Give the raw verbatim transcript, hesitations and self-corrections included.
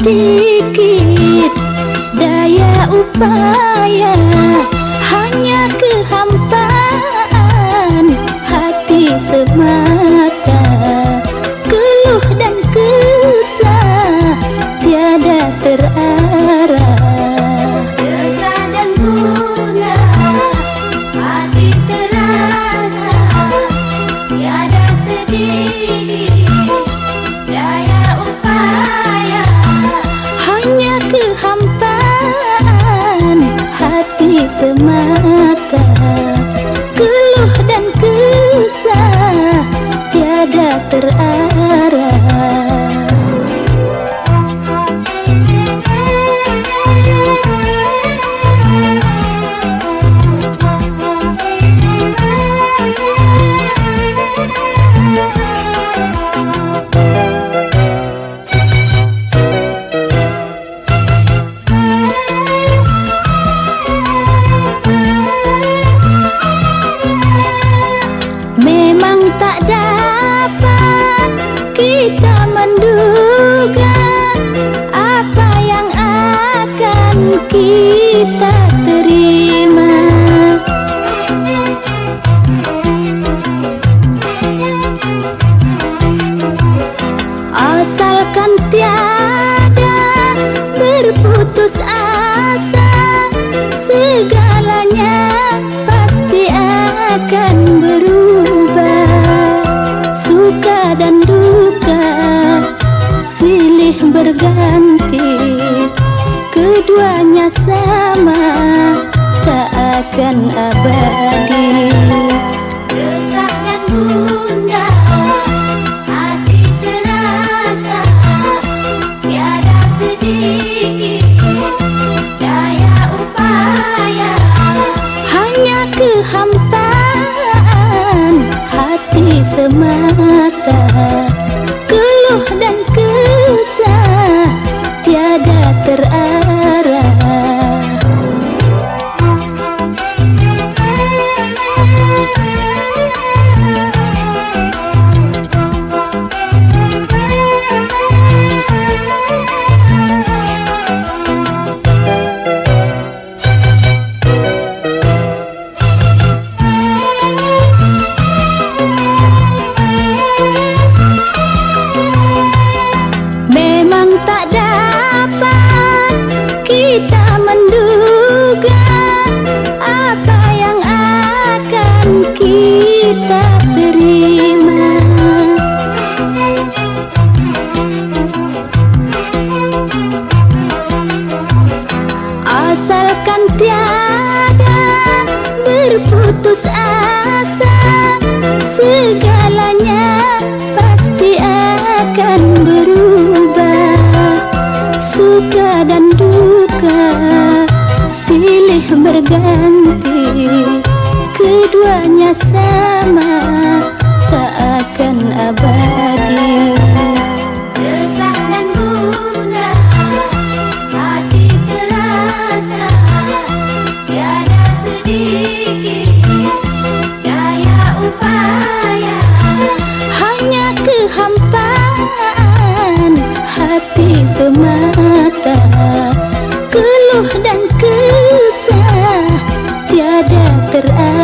sedikit daya upaya, hanya kehampaan hati semata. Keluh dan kesah tiada terarah, resah dan gundah hati terasa. Tiada sedikit daya upaya, hanya kehampaan hati semata. Keluh dan kesah tiada terarah. Memang tak dapat kita menduga apa yang akan kita terima. Asalkan tiada berputus asa, segalanya pasti akan berubah. Suka dan duka silih berganti, keduanya sama tak akan abadi. Resah dan gundah hati terasa, tiada sedikit daya upaya, hanya kehampaan hati semata. Keluh dan kesah tiada terarah. Memang tak dapat kita menduga apa yang akan kita terima. Asalkan tiada berputus asa, segalanya pasti akan berubah. Suka dan duka silih berganti, keduanya sama tak akan abadi. Resah dan gundah hati terasa, tiada sedikit daya upaya, hanya kehampaan hati semata. Keluh dan kesah tiada terarah.